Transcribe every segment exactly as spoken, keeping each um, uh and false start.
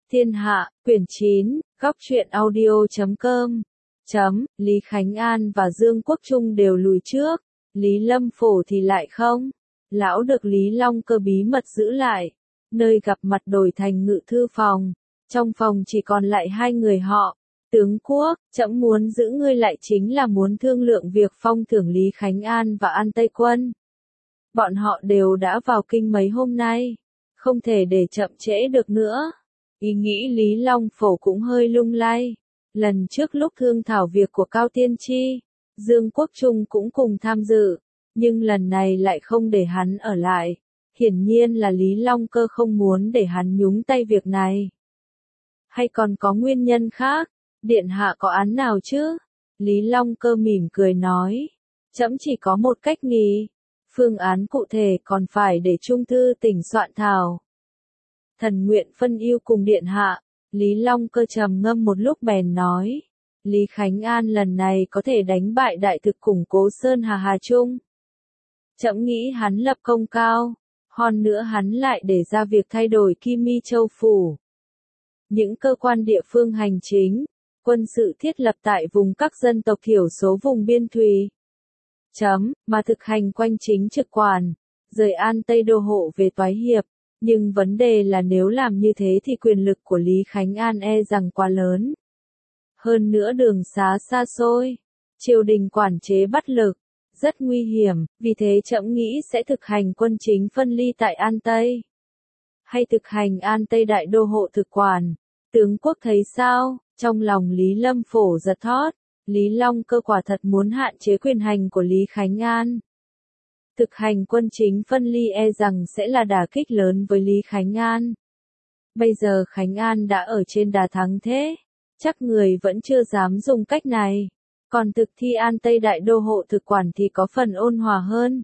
Thiên Hạ, quyển chín, góc truyện audio chấm com. Chấm, Lý Khánh An và Dương Quốc Trung đều lùi trước, Lý Lâm Phổ thì lại không. Lão được Lý Long Cơ bí mật giữ lại, nơi gặp mặt đổi thành ngự thư phòng, trong phòng chỉ còn lại hai người họ. Tướng quốc, trẫm muốn giữ ngươi lại chính là muốn thương lượng việc phong thưởng Lý Khánh An và An Tây Quân. Bọn họ đều đã vào kinh mấy hôm nay, không thể để chậm trễ được nữa. Ý nghĩ Lý Long Phổ cũng hơi lung lay. Lần trước lúc thương thảo việc của Cao Tiên Tri, Dương Quốc Trung cũng cùng tham dự, nhưng lần này lại không để hắn ở lại. Hiển nhiên là Lý Long Cơ không muốn để hắn nhúng tay việc này. Hay còn có nguyên nhân khác? Điện hạ có án nào chứ? Lý Long Cơ mỉm cười nói. Trẫm chỉ có một cách nghĩ. Phương án cụ thể còn phải để Trung thư tỉnh soạn thảo. Thần nguyện phân ưu cùng điện hạ. Lý Long Cơ trầm ngâm một lúc bèn nói. Lý Khánh An lần này có thể đánh bại đại thực củng cố Sơn Hà Hà Trung. Trẫm nghĩ hắn lập công cao. Hơn nữa hắn lại để ra việc thay đổi Kim Mi Châu Phủ. Những cơ quan địa phương hành chính, quân sự thiết lập tại vùng các dân tộc thiểu số vùng biên thùy. Chấm, mà thực hành quanh chính trực quản, rời An Tây đô hộ về Toái Hiệp. Nhưng vấn đề là nếu làm như thế thì quyền lực của Lý Khánh An e rằng quá lớn. Hơn nữa đường xá xa xôi, triều đình quản chế bắt lực, rất nguy hiểm, vì thế trẫm nghĩ sẽ thực hành quân chính phân ly tại An Tây. Hay thực hành An Tây đại đô hộ thực quản, tướng quốc thấy sao? Trong lòng Lý Lâm Phổ giật thót, Lý Long Cơ quả thật muốn hạn chế quyền hành của Lý Khánh An. Thực hành quân chính phân ly e rằng sẽ là đả kích lớn với Lý Khánh An. Bây giờ Khánh An đã ở trên đà thắng thế, chắc người vẫn chưa dám dùng cách này. Còn thực thi An Tây đại đô hộ thực quản thì có phần ôn hòa hơn.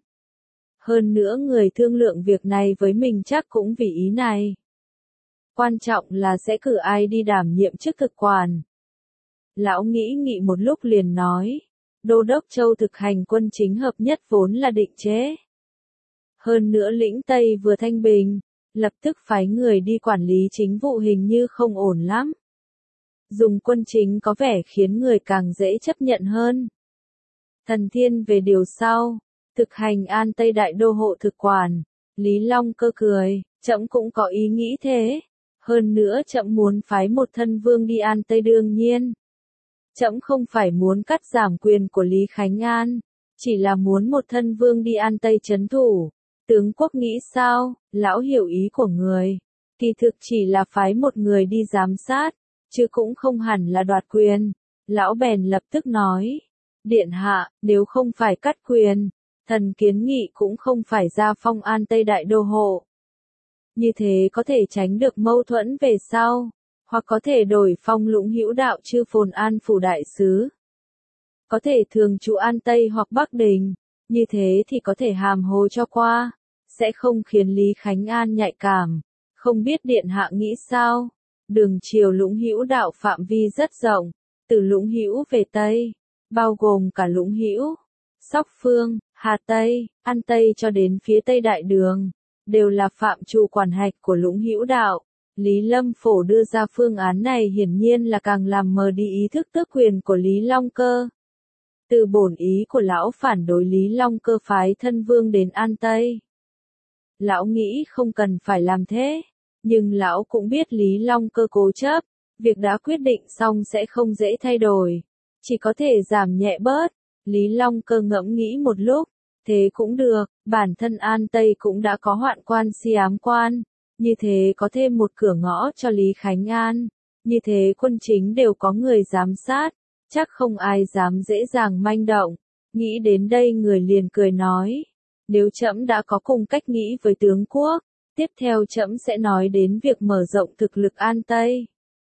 Hơn nữa người thương lượng việc này với mình chắc cũng vì ý này. Quan trọng là sẽ cử ai đi đảm nhiệm chức thực quản. Lão nghĩ nghị một lúc liền nói. Đô đốc Châu thực hành quân chính hợp nhất vốn là định chế. Hơn nữa lĩnh Tây vừa thanh bình, lập tức phái người đi quản lý chính vụ hình như không ổn lắm. Dùng quân chính có vẻ khiến người càng dễ chấp nhận hơn. Thần thiên về điều sau, thực hành An Tây đại đô hộ thực quản, Lý Long Cơ cười, trẫm cũng có ý nghĩ thế. Hơn nữa trẫm muốn phái một thân vương đi An Tây đương nhiên. Trẫm không phải muốn cắt giảm quyền của Lý Khánh An, chỉ là muốn một thân vương đi An Tây trấn thủ. Tướng quốc nghĩ sao? Lão hiểu ý của người. Kỳ thực chỉ là phái một người đi giám sát, chứ cũng không hẳn là đoạt quyền. Lão bèn lập tức nói. Điện hạ, nếu không phải cắt quyền, thần kiến nghị cũng không phải ra phong An Tây đại đô hộ. Như thế có thể tránh được mâu thuẫn về sau. Hoặc có thể đổi phong Lũng Hữu đạo chư phồn An phủ đại sứ. Có thể thường trụ An Tây hoặc Bắc Đình, như thế thì có thể hàm hồ cho qua, sẽ không khiến Lý Khánh An nhạy cảm. Không biết điện hạ nghĩ sao? Đường triều Lũng Hữu đạo phạm vi rất rộng, từ Lũng Hữu về Tây, bao gồm cả Lũng Hữu, Sóc Phương, Hà Tây, An Tây cho đến phía Tây Đại Đường, đều là phạm trù quản hạch của Lũng Hữu đạo. Lý Lâm Phổ đưa ra phương án này hiển nhiên là càng làm mờ đi ý thức tước quyền của Lý Long Cơ. Từ bổn ý của lão phản đối Lý Long Cơ phái thân vương đến An Tây. Lão nghĩ không cần phải làm thế, nhưng lão cũng biết Lý Long Cơ cố chấp, việc đã quyết định xong sẽ không dễ thay đổi, chỉ có thể giảm nhẹ bớt. Lý Long Cơ ngẫm nghĩ một lúc, thế cũng được, bản thân An Tây cũng đã có hoạn quan si ám quan. Như thế có thêm một cửa ngõ cho Lý Khánh An, như thế quân chính đều có người giám sát, chắc không ai dám dễ dàng manh động. Nghĩ đến đây người liền cười nói, nếu trẫm đã có cùng cách nghĩ với tướng quốc, tiếp theo trẫm sẽ nói đến việc mở rộng thực lực An Tây.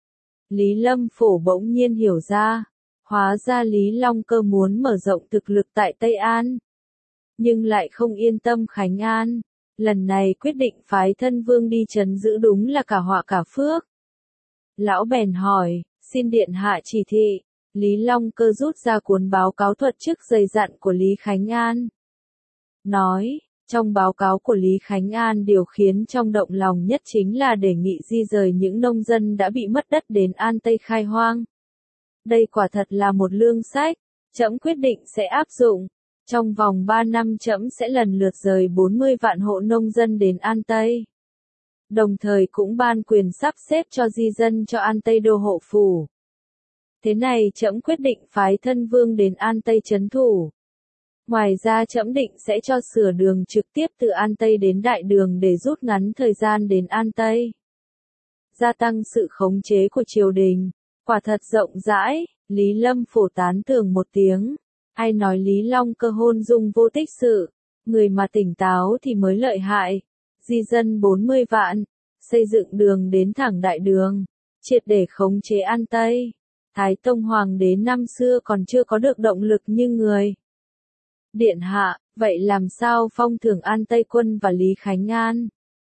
Lý Lâm Phổ bỗng nhiên hiểu ra, hóa ra Lý Long Cơ muốn mở rộng thực lực tại Tây An, nhưng lại không yên tâm Khánh An. Lần này quyết định phái thân vương đi trấn giữ đúng là cả họa cả phước. Lão bèn hỏi, xin điện hạ chỉ thị. Lý Long Cơ rút ra cuốn báo cáo thuật chức dày dặn của Lý Khánh An. Nói, Trong báo cáo của Lý Khánh An, điều khiến trong động lòng nhất chính là đề nghị di rời những nông dân đã bị mất đất đến An Tây khai hoang. Đây quả thật là một lương sách, trẫm quyết định sẽ áp dụng. Trong vòng ba năm trẫm sẽ lần lượt rời bốn mươi vạn hộ nông dân đến An Tây. Đồng thời cũng ban quyền sắp xếp cho di dân cho An Tây đô hộ phủ. Thế này trẫm quyết định phái thân vương đến An Tây trấn thủ. Ngoài ra trẫm định sẽ cho sửa đường trực tiếp từ An Tây đến Đại Đường để rút ngắn thời gian đến An Tây. Gia tăng sự khống chế của triều đình. Quả thật rộng rãi, Lý Lâm Phổ tán thưởng một tiếng. Ai nói Lý Long Cơ hôn dung vô tích sự, người mà tỉnh táo thì mới lợi hại. Di dân bốn mươi vạn, xây dựng đường đến thẳng Đại Đường, triệt để khống chế An Tây. Thái Tông Hoàng đế năm xưa còn chưa có được động lực như người. Điện hạ, vậy làm sao phong thưởng An Tây quân và Lý Khánh An?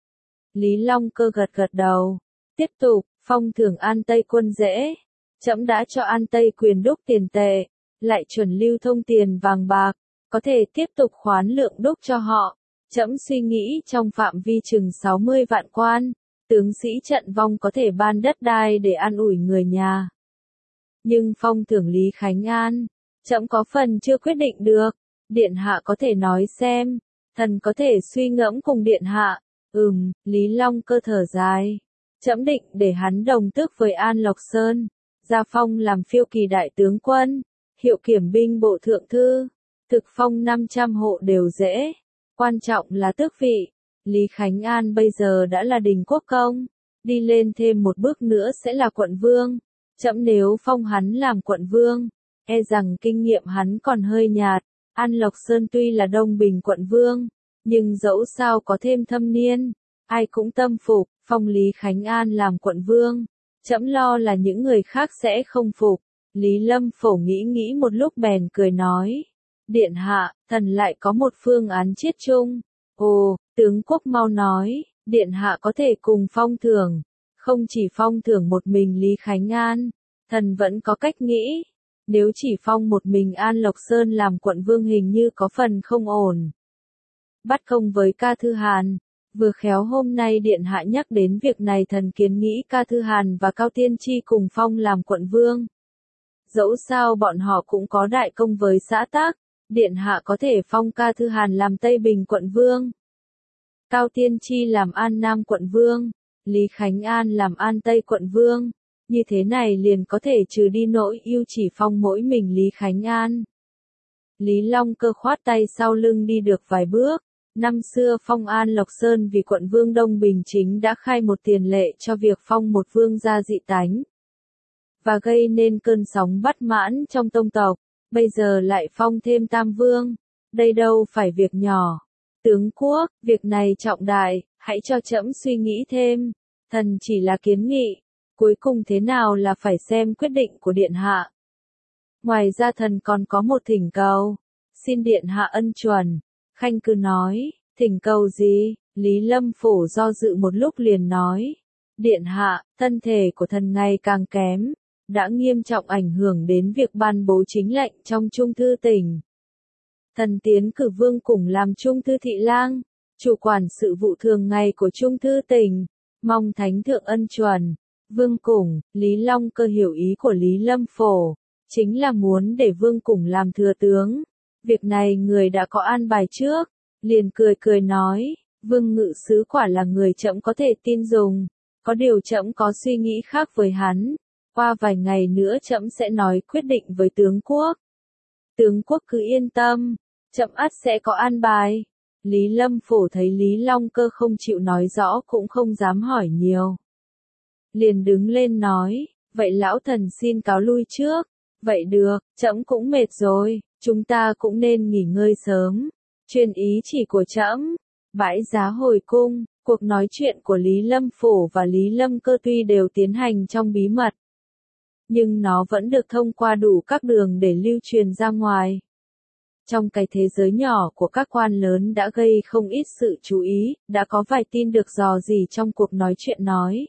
Lý Long Cơ gật gật đầu. Tiếp tục, phong thưởng An Tây quân dễ. Trẫm đã cho An Tây quyền đúc tiền tệ, lại chuẩn lưu thông tiền vàng bạc, có thể tiếp tục khoán lượng đúc cho họ. Trẫm suy nghĩ trong phạm vi chừng sáu mươi vạn quan, tướng sĩ trận vong có thể ban đất đai để an ủi người nhà. Nhưng phong thưởng Lý Khánh An, trẫm có phần chưa quyết định được. Điện hạ có thể nói xem, thần có thể suy ngẫm cùng điện hạ. Ừm, Lý Long Cơ thở dài. Trẫm định để hắn đồng tước với An Lộc Sơn, gia phong làm phiêu kỳ đại tướng quân, hiệu kiểm binh bộ thượng thư, thực phong năm trăm hộ đều dễ. Quan trọng là tước vị. Lý Khánh An bây giờ đã là đình quốc công, đi lên thêm một bước nữa sẽ là quận vương. Trẫm nếu phong hắn làm quận vương, e rằng kinh nghiệm hắn còn hơi nhạt. An Lộc Sơn tuy là Đông Bình quận vương, nhưng dẫu sao có thêm thâm niên, ai cũng tâm phục. Phong Lý Khánh An làm quận vương, trẫm lo là những người khác sẽ không phục. Lý Lâm Phổ nghĩ nghĩ một lúc bèn cười nói, điện hạ, thần lại có một phương án chiết chung. Ồ, tướng quốc mau nói, điện hạ có thể cùng phong thưởng, không chỉ phong thưởng một mình Lý Khánh An, thần vẫn có cách nghĩ. Nếu chỉ phong một mình An Lộc Sơn làm quận vương hình như có phần không ổn. Bắt công với Ca Thư Hàn, vừa khéo hôm nay điện hạ nhắc đến việc này, thần kiến nghĩ Ca Thư Hàn và Cao Tiên Tri cùng phong làm quận vương. Dẫu sao bọn họ cũng có đại công với xã tắc, điện hạ có thể phong Ca Thư Hàn làm Tây Bình quận vương, Cao Tiên Tri làm An Nam quận vương, Lý Khánh An làm An Tây quận vương. Như thế này liền có thể trừ đi nỗi ưu chỉ phong mỗi mình Lý Khánh An. Lý Long Cơ khoát tay sau lưng đi được vài bước. Năm xưa phong An Lộc Sơn vì quận vương Đông Bình chính đã khai một tiền lệ cho việc phong một vương gia dị tánh, và gây nên cơn sóng bất mãn trong tông tộc. Bây giờ lại phong thêm tam vương, đây đâu phải việc nhỏ. Tướng quốc, việc này trọng đại, hãy cho trẫm suy nghĩ thêm. Thần chỉ là kiến nghị. Cuối cùng thế nào là phải xem quyết định của điện hạ. Ngoài ra thần còn có một thỉnh cầu. Xin điện hạ ân chuẩn. Khanh cứ nói, thỉnh cầu gì? Lý Lâm Phổ do dự một lúc liền nói. Điện hạ, thân thể của thần ngày càng kém, đã nghiêm trọng ảnh hưởng đến việc ban bố chính lệnh trong Trung thư tỉnh. Thần tiến cử Vương Củng làm Trung thư thị lang, chủ quản sự vụ thường ngày của Trung thư tỉnh, mong thánh thượng ân chuẩn. Vương Củng, Lý Long Cơ hiểu ý của Lý Lâm Phổ, chính là muốn để Vương Củng làm thừa tướng. Việc này người đã có an bài trước, liền cười cười nói, Vương Ngự Sứ quả là người trẫm có thể tin dùng, có điều trẫm có suy nghĩ khác với hắn. Qua vài ngày nữa trẫm sẽ nói quyết định với tướng quốc. Tướng quốc cứ yên tâm, trẫm ắt sẽ có an bài. Lý Lâm Phổ thấy Lý Long Cơ không chịu nói rõ cũng không dám hỏi nhiều. Liền đứng lên nói, vậy lão thần xin cáo lui trước. Vậy được, trẫm cũng mệt rồi, chúng ta cũng nên nghỉ ngơi sớm. Truyền ý chỉ của trẫm. Bãi Giá hồi cung, cuộc nói chuyện của Lý Lâm Phổ và Lý Lâm Cơ tuy đều tiến hành trong bí mật, nhưng nó vẫn được thông qua đủ các đường để lưu truyền ra ngoài. Trong cái thế giới nhỏ của các quan lớn đã gây không ít sự chú ý, đã có vài tin được dò dỉ trong cuộc nói chuyện nói.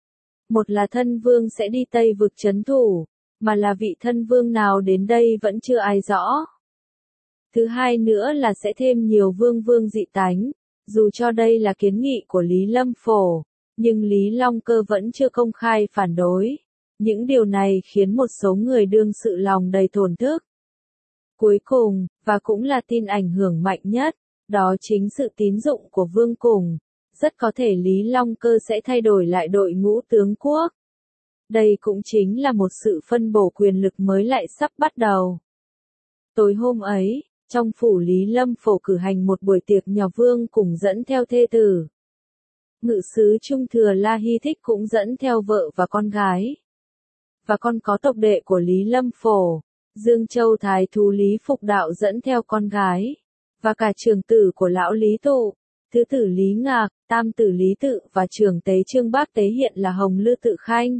Một là thân vương sẽ đi Tây vực trấn thủ, mà là vị thân vương nào đến đây vẫn chưa ai rõ. Thứ hai nữa là sẽ thêm nhiều vương vương dị tánh, dù cho đây là kiến nghị của Lý Lâm Phổ, nhưng Lý Long Cơ vẫn chưa công khai phản đối. Những điều này khiến một số người đương sự lòng đầy thổn thức. Cuối cùng, và cũng là tin ảnh hưởng mạnh nhất, đó chính sự tín dụng của Vương Cùng. Rất có thể Lý Long Cơ sẽ thay đổi lại đội ngũ tướng quốc. Đây cũng chính là một sự phân bổ quyền lực mới lại sắp bắt đầu. Tối hôm ấy, trong phủ Lý Lâm Phổ cử hành một buổi tiệc nhỏ, Vương Cùng dẫn theo thê tử. Ngự sứ Trung Thừa La Hy Thích cũng dẫn theo vợ và con gái. Và còn có tộc đệ của Lý Lâm Phổ, Dương Châu Thái thú Lý Phục Đạo dẫn theo con gái. Và cả trưởng tử của lão Lý Tụ, thứ tử Lý Ngạc, tam tử Lý Tự và trưởng tế Trương Bác Tế hiện là Hồng Lư Tự Khanh.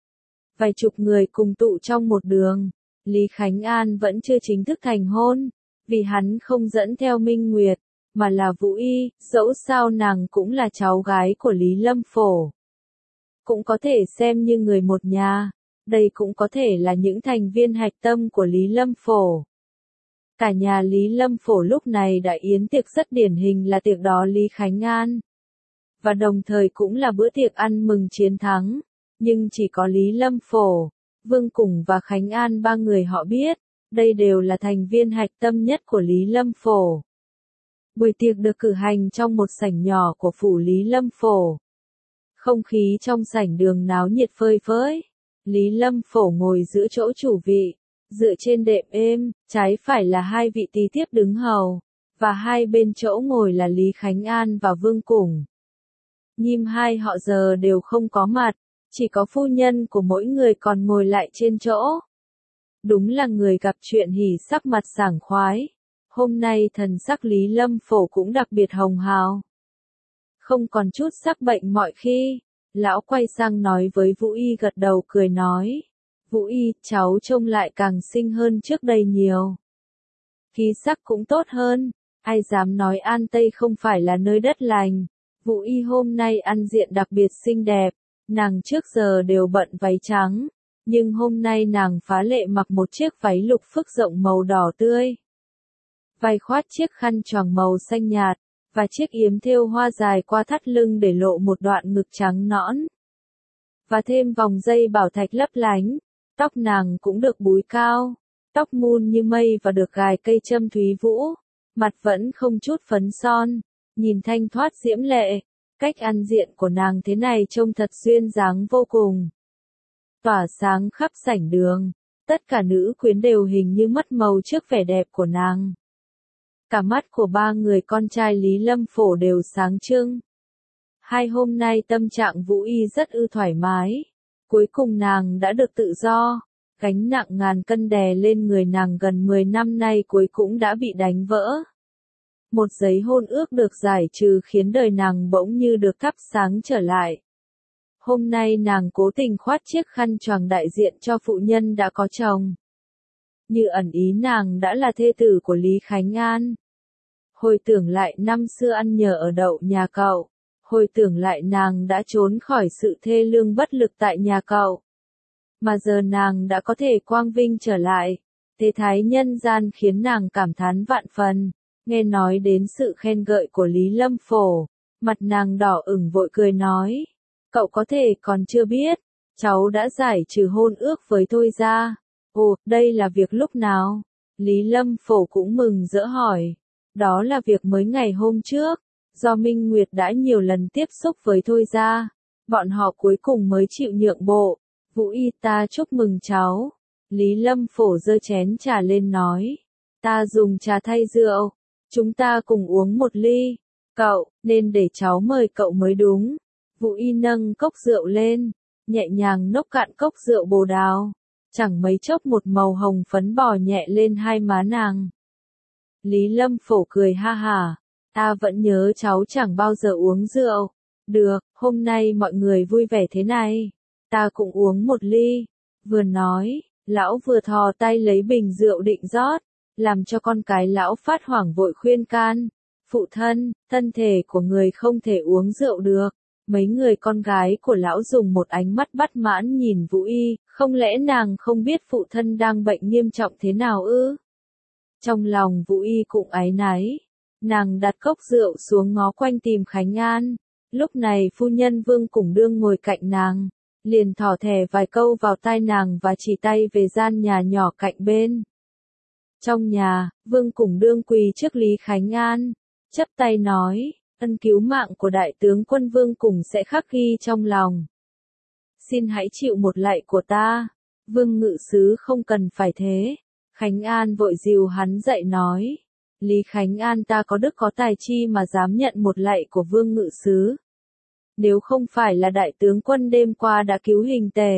Vài chục người cùng tụ trong một đường. Lý Khánh An vẫn chưa chính thức thành hôn, vì hắn không dẫn theo Minh Nguyệt, mà là Vũ Y, dẫu sao nàng cũng là cháu gái của Lý Lâm Phổ. Cũng có thể xem như người một nhà, đây cũng có thể là những thành viên hạch tâm của Lý Lâm Phổ. Cả nhà Lý Lâm Phổ lúc này đã yến tiệc rất điển hình là tiệc đó Lý Khánh An. Và đồng thời cũng là bữa tiệc ăn mừng chiến thắng, nhưng chỉ có Lý Lâm Phổ, Vương Cùng và Khánh An ba người họ biết, đây đều là thành viên hạch tâm nhất của Lý Lâm Phổ. Buổi tiệc được cử hành trong một sảnh nhỏ của phủ Lý Lâm Phổ. Không khí trong sảnh đường náo nhiệt phơi phới. Lý Lâm Phổ ngồi giữa chỗ chủ vị, dựa trên đệm êm, trái phải là hai vị tỳ thiếp đứng hầu, và hai bên chỗ ngồi là Lý Khánh An và Vương Cùng. Nhím hai họ giờ đều không có mặt, chỉ có phu nhân của mỗi người còn ngồi lại trên chỗ. Đúng là người gặp chuyện hỉ sắc mặt sảng khoái. Hôm nay thần sắc Lý Lâm Phổ cũng đặc biệt hồng hào. Không còn chút sắc bệnh mọi khi. Lão quay sang nói với Vũ Y, gật đầu cười nói. Vũ Y, cháu trông lại càng xinh hơn trước đây nhiều. Khí sắc cũng tốt hơn. Ai dám nói An Tây không phải là nơi đất lành. Vũ Y hôm nay ăn diện đặc biệt xinh đẹp. Nàng trước giờ đều bận váy trắng. Nhưng hôm nay nàng phá lệ mặc một chiếc váy lục phức rộng màu đỏ tươi. Vai khoát chiếc khăn choàng màu xanh nhạt, và chiếc yếm thêu hoa dài qua thắt lưng để lộ một đoạn ngực trắng nõn. Và thêm vòng dây bảo thạch lấp lánh, tóc nàng cũng được búi cao, tóc mun như mây và được gài cây châm thúy vũ, mặt vẫn không chút phấn son, nhìn thanh thoát diễm lệ, cách ăn diện của nàng thế này trông thật duyên dáng vô cùng. Tỏa sáng khắp sảnh đường, tất cả nữ quyến đều hình như mất màu trước vẻ đẹp của nàng. Cả mắt của ba người con trai Lý Lâm Phổ đều sáng trưng. Hai hôm nay tâm trạng Vũ Y rất ư thoải mái. Cuối cùng nàng đã được tự do. Gánh nặng ngàn cân đè lên người nàng gần mười năm nay cuối cũng đã bị đánh vỡ. Một giấy hôn ước được giải trừ khiến đời nàng bỗng như được thắp sáng trở lại. Hôm nay nàng cố tình khoát chiếc khăn choàng đại diện cho phụ nhân đã có chồng. Như ẩn ý nàng đã là thê tử của Lý Khánh An. Hồi tưởng lại năm xưa ăn nhờ ở đậu nhà cậu. Hồi tưởng lại nàng đã trốn khỏi sự thê lương bất lực tại nhà cậu. Mà giờ nàng đã có thể quang vinh trở lại. Thế thái nhân gian khiến nàng cảm thán vạn phần. Nghe nói đến sự khen ngợi của Lý Lâm Phổ. Mặt nàng đỏ ửng vội cười nói. Cậu có thể còn chưa biết. Cháu đã giải trừ hôn ước với Thôi Gia. Ồ, đây là việc lúc nào? Lý Lâm Phổ cũng mừng rỡ hỏi. Đó là việc mới ngày hôm trước. Do Minh Nguyệt đã nhiều lần tiếp xúc với Thôi Gia. Bọn họ cuối cùng mới chịu nhượng bộ. Vũ Y, ta chúc mừng cháu. Lý Lâm Phổ giơ chén trà lên nói. Ta dùng trà thay rượu. Chúng ta cùng uống một ly. Cậu, nên để cháu mời cậu mới đúng. Vũ Y nâng cốc rượu lên. Nhẹ nhàng nốc cạn cốc rượu bồ đào. Chẳng mấy chốc một màu hồng phấn bò nhẹ lên hai má nàng. Lý Lâm Phổ cười ha hả. Ta vẫn nhớ cháu chẳng bao giờ uống rượu. Được, hôm nay mọi người vui vẻ thế này. Ta cũng uống một ly. Vừa nói, lão vừa thò tay lấy bình rượu định rót. Làm cho con cái lão phát hoảng vội khuyên can. Phụ thân, thân thể của người không thể uống rượu được. Mấy người con gái của lão dùng một ánh mắt bất mãn nhìn Vũ Y, không lẽ nàng không biết phụ thân đang bệnh nghiêm trọng thế nào ư? Trong lòng Vũ Y cũng áy náy. Nàng đặt cốc rượu xuống ngó quanh tìm Khánh An. Lúc này phu nhân Vương Củng Đương ngồi cạnh nàng, liền thỏ thẻ vài câu vào tai nàng và chỉ tay về gian nhà nhỏ cạnh bên. Trong nhà, Vương Củng Đương quỳ trước Lý Khánh An, chắp tay nói, ân cứu mạng của đại tướng quân Vương Củng sẽ khắc ghi trong lòng. Xin hãy chịu một lạy của ta. Vương ngự sứ không cần phải thế. Khánh An vội dìu hắn dậy nói, Lý Khánh An ta có đức có tài chi mà dám nhận một lạy của Vương ngự sứ. Nếu không phải là đại tướng quân đêm qua đã cứu Hình Tề,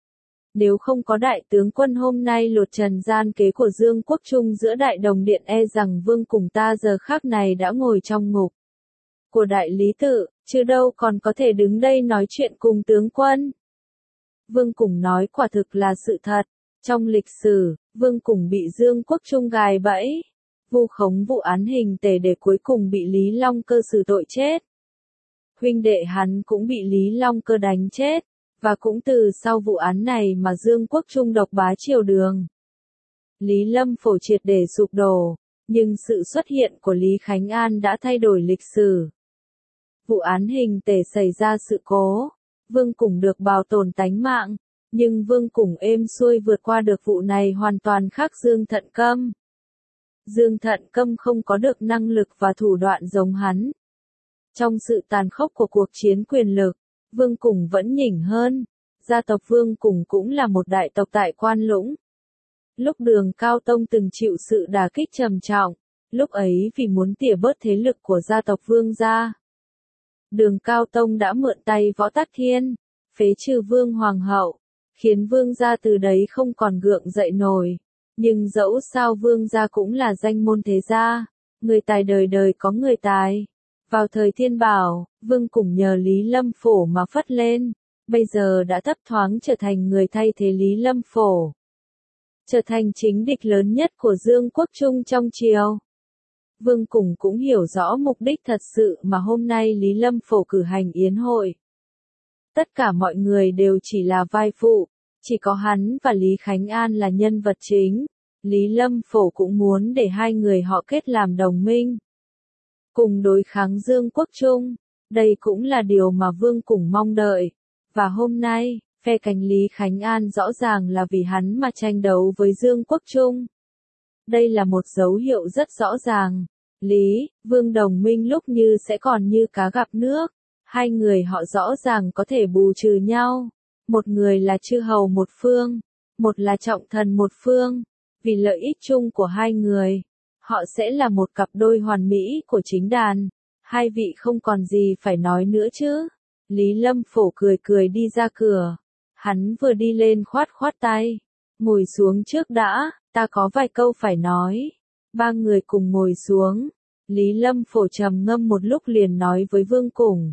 nếu không có đại tướng quân hôm nay lột trần gian kế của Dương Quốc Trung giữa đại đồng điện, e rằng Vương cùng ta giờ khắc này đã ngồi trong ngục của đại lý tự, chứ đâu còn có thể đứng đây nói chuyện cùng tướng quân. Vương Củng nói quả thực là sự thật. Trong lịch sử, Vương Củng bị Dương Quốc Trung gài bẫy, vu khống vụ án Hình Tề để cuối cùng bị Lý Long Cơ xử tội chết. Huynh đệ hắn cũng bị Lý Long Cơ đánh chết, và cũng từ sau vụ án này mà Dương Quốc Trung độc bá triều đường. Lý Lâm Phổ triệt để sụp đổ, nhưng sự xuất hiện của Lý Khánh An đã thay đổi lịch sử. Vụ án Hình Tề xảy ra sự cố, Vương Củng được bảo tồn tánh mạng, nhưng Vương Củng êm xuôi vượt qua được vụ này hoàn toàn khác Dương Thận Câm. Dương Thận Câm không có được năng lực và thủ đoạn giống hắn. Trong sự tàn khốc của cuộc chiến quyền lực, Vương Củng vẫn nhỉnh hơn. Gia tộc Vương Củng cũng là một đại tộc tại Quan Lũng. Lúc Đường Cao Tông từng chịu sự đả kích trầm trọng, lúc ấy vì muốn tỉa bớt thế lực của gia tộc Vương gia, Đường Cao Tông đã mượn tay Võ Tắc Thiên, phế trừ Vương Hoàng hậu, khiến Vương gia từ đấy không còn gượng dậy nổi. Nhưng dẫu sao Vương gia cũng là danh môn thế gia, người tài đời đời có người tài. Vào thời Thiên Bảo, Vương Củng nhờ Lý Lâm Phổ mà phất lên, bây giờ đã thấp thoáng trở thành người thay thế Lý Lâm Phổ, trở thành chính địch lớn nhất của Dương Quốc Trung trong triều. Vương Củng cũng hiểu rõ mục đích thật sự mà hôm nay Lý Lâm Phổ cử hành yến hội. Tất cả mọi người đều chỉ là vai phụ, chỉ có hắn và Lý Khánh An là nhân vật chính. Lý Lâm Phổ cũng muốn để hai người họ kết làm đồng minh, cùng đối kháng Dương Quốc Trung. Đây cũng là điều mà Vương Củng mong đợi. Và hôm nay, phe cánh Lý Khánh An rõ ràng là vì hắn mà tranh đấu với Dương Quốc Trung. Đây là một dấu hiệu rất rõ ràng. Lý, Vương đồng minh lúc như sẽ còn như cá gặp nước. Hai người họ rõ ràng có thể bù trừ nhau. Một người là chư hầu một phương, một là trọng thần một phương. Vì lợi ích chung của hai người, họ sẽ là một cặp đôi hoàn mỹ của chính đàn. Hai vị không còn gì phải nói nữa chứ. Lý Lâm Phổ cười cười đi ra cửa. Hắn vừa đi lên khoát khoát tay. Ngồi xuống trước đã, ta có vài câu phải nói. Ba người cùng ngồi xuống. Lý Lâm Phổ trầm ngâm một lúc liền nói với Vương Củng.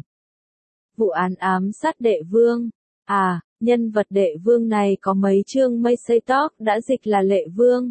Vụ án ám sát đệ vương. À, nhân vật đệ vương này có mấy chương mây xây tóc đã dịch là Lệ Vương.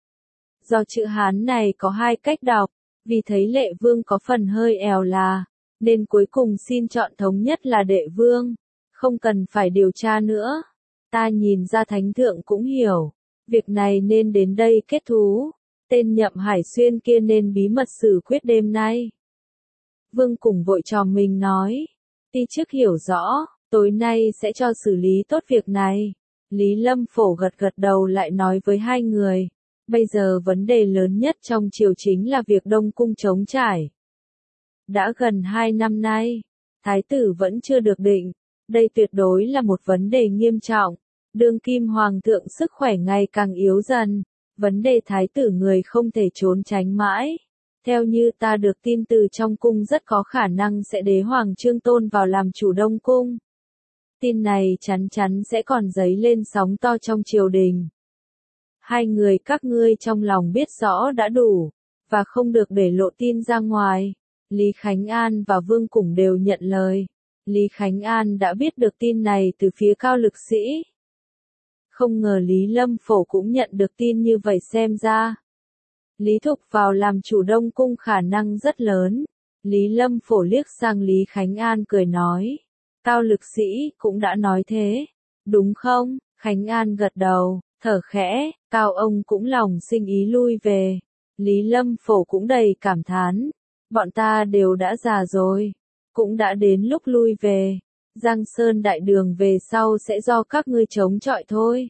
Do chữ Hán này có hai cách đọc, vì thấy Lệ Vương có phần hơi èo là, nên cuối cùng xin chọn thống nhất là Đệ Vương. Không cần phải điều tra nữa. Ta nhìn ra Thánh Thượng cũng hiểu. Việc này nên đến đây kết thú. Tên Nhậm Hải Xuyên kia nên bí mật xử quyết đêm nay. Vương Củng vội trò mình nói. Ti chức hiểu rõ, tối nay sẽ cho xử lý tốt việc này. Lý Lâm Phổ gật gật đầu lại nói với hai người. Bây giờ vấn đề lớn nhất trong triều chính là việc Đông Cung trống trải. Đã gần hai năm nay, Thái tử vẫn chưa được định. Đây tuyệt đối là một vấn đề nghiêm trọng. Đương kim hoàng thượng sức khỏe ngày càng yếu dần. Vấn đề thái tử người không thể trốn tránh mãi. Theo như ta được tin từ trong cung rất có khả năng sẽ đế hoàng Trương Tôn vào làm chủ Đông Cung. Tin này chắn chắn sẽ còn dấy lên sóng to trong triều đình. Hai người các ngươi trong lòng biết rõ đã đủ, và không được để lộ tin ra ngoài. Lý Khánh An và Vương Củng đều nhận lời. Lý Khánh An đã biết được tin này từ phía Cao Lực Sĩ. Không ngờ Lý Lâm Phổ cũng nhận được tin như vậy, xem ra Lý Thục vào làm chủ Đông Cung khả năng rất lớn. Lý Lâm Phổ liếc sang Lý Khánh An cười nói. Cao Lực Sĩ cũng đã nói thế, đúng không? Khánh An gật đầu, thở khẽ, Cao ông cũng lòng sinh ý lui về. Lý Lâm Phổ cũng đầy cảm thán. Bọn ta đều đã già rồi. Cũng đã đến lúc lui về. Giang Sơn đại đường về sau sẽ do các ngươi chống chọi thôi.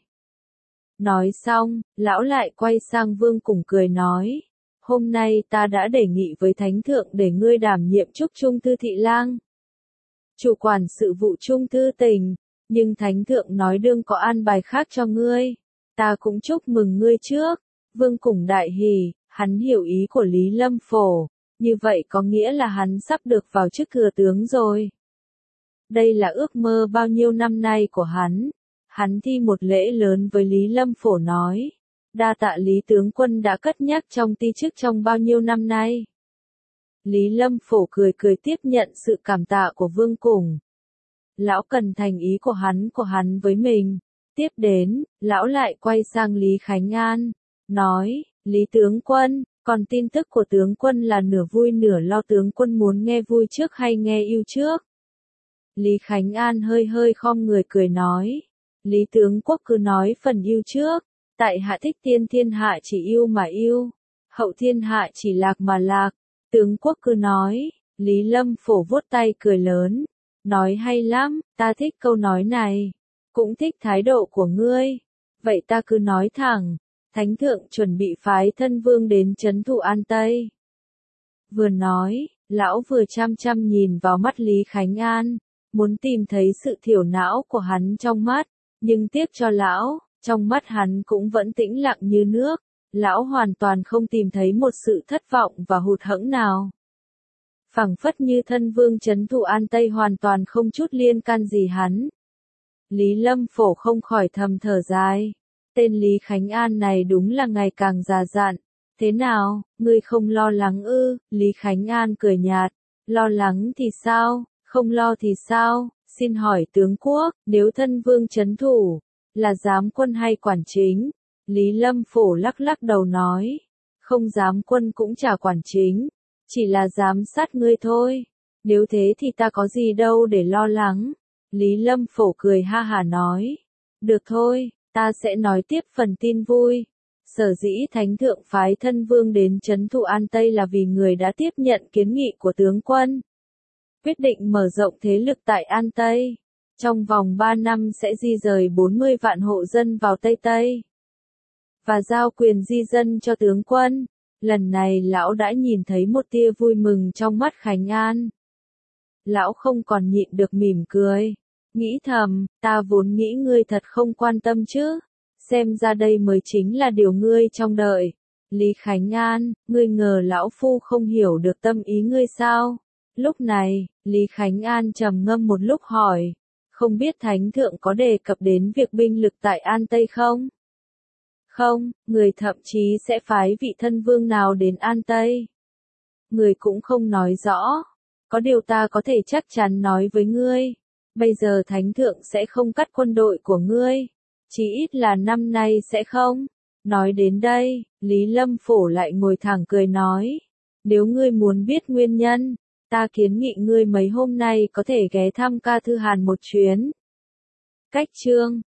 Nói xong, lão lại quay sang Vương Cùng cười nói. Hôm nay ta đã đề nghị với Thánh Thượng để ngươi đảm nhiệm Trúc Trung Thư Thị Lang. Chủ quản sự vụ Trung Thư Tỉnh, nhưng Thánh Thượng nói đương có an bài khác cho ngươi. Ta cũng chúc mừng ngươi trước. Vương Cùng đại hỉ, hắn hiểu ý của Lý Lâm Phổ, như vậy có nghĩa là hắn sắp được vào chức thừa tướng rồi. Đây là ước mơ bao nhiêu năm nay của hắn. Hắn thi một lễ lớn với Lý Lâm Phổ nói. Đa tạ Lý tướng quân đã cất nhắc trong ti chức trong bao nhiêu năm nay. Lý Lâm Phổ cười cười tiếp nhận sự cảm tạ của Vương Cùng. Lão cần thành ý của hắn của hắn với mình. Tiếp đến, lão lại quay sang Lý Khánh An, nói, Lý tướng quân, còn tin tức của tướng quân là nửa vui nửa lo, tướng quân muốn nghe vui trước hay nghe yêu trước? Lý Khánh An hơi hơi khom người cười nói, Lý tướng quốc cứ nói phần yêu trước, tại hạ thích tiên thiên hạ chỉ yêu mà yêu, hậu thiên hạ chỉ lạc mà lạc, tướng quốc cứ nói. Lý Lâm Phổ vuốt tay cười lớn, nói hay lắm, ta thích câu nói này, cũng thích thái độ của ngươi, vậy ta cứ nói thẳng. Thánh thượng chuẩn bị phái thân vương đến trấn thủ An Tây. Vừa nói, lão vừa chăm chăm nhìn vào mắt Lý Khánh An, muốn tìm thấy sự thiểu não của hắn trong mắt, nhưng tiếc cho lão, trong mắt hắn cũng vẫn tĩnh lặng như nước, lão hoàn toàn không tìm thấy một sự thất vọng và hụt hẫng nào. Phảng phất như thân vương trấn thủ An Tây hoàn toàn không chút liên can gì hắn. Lý Lâm Phổ không khỏi thầm thở dài. Tên Lý Khánh An này đúng là ngày càng già dặn. Thế nào, ngươi không lo lắng ư? Lý Khánh An cười nhạt. Lo lắng thì sao, không lo thì sao? Xin hỏi tướng quốc, nếu thân vương trấn thủ, là giám quân hay quản chính? Lý Lâm Phổ lắc lắc đầu nói. Không giám quân cũng chả quản chính, chỉ là giám sát ngươi thôi. Nếu thế thì ta có gì đâu để lo lắng. Lý Lâm Phổ cười ha hả nói. Được thôi. Ta sẽ nói tiếp phần tin vui. Sở dĩ Thánh Thượng phái thân vương đến trấn thủ An Tây là vì người đã tiếp nhận kiến nghị của tướng quân. Quyết định mở rộng thế lực tại An Tây. Trong vòng ba năm sẽ di rời bốn mươi vạn hộ dân vào Tây Tây. Và giao quyền di dân cho tướng quân. Lần này lão đã nhìn thấy một tia vui mừng trong mắt Khánh An. Lão không còn nhịn được mỉm cười. Nghĩ thầm, ta vốn nghĩ ngươi thật không quan tâm chứ. Xem ra đây mới chính là điều ngươi trông đợi. Lý Khánh An, ngươi ngờ lão phu không hiểu được tâm ý ngươi sao? Lúc này, Lý Khánh An trầm ngâm một lúc hỏi. Không biết Thánh Thượng có đề cập đến việc binh lực tại An Tây không? Không, người thậm chí sẽ phái vị thân vương nào đến An Tây. Người cũng không nói rõ. Có điều ta có thể chắc chắn nói với ngươi. Bây giờ Thánh Thượng sẽ không cắt quân đội của ngươi. Chỉ ít là năm nay sẽ không. Nói đến đây, Lý Lâm Phổ lại ngồi thẳng cười nói. Nếu ngươi muốn biết nguyên nhân, ta kiến nghị ngươi mấy hôm nay có thể ghé thăm Ca Thư Hàn một chuyến. Cách chương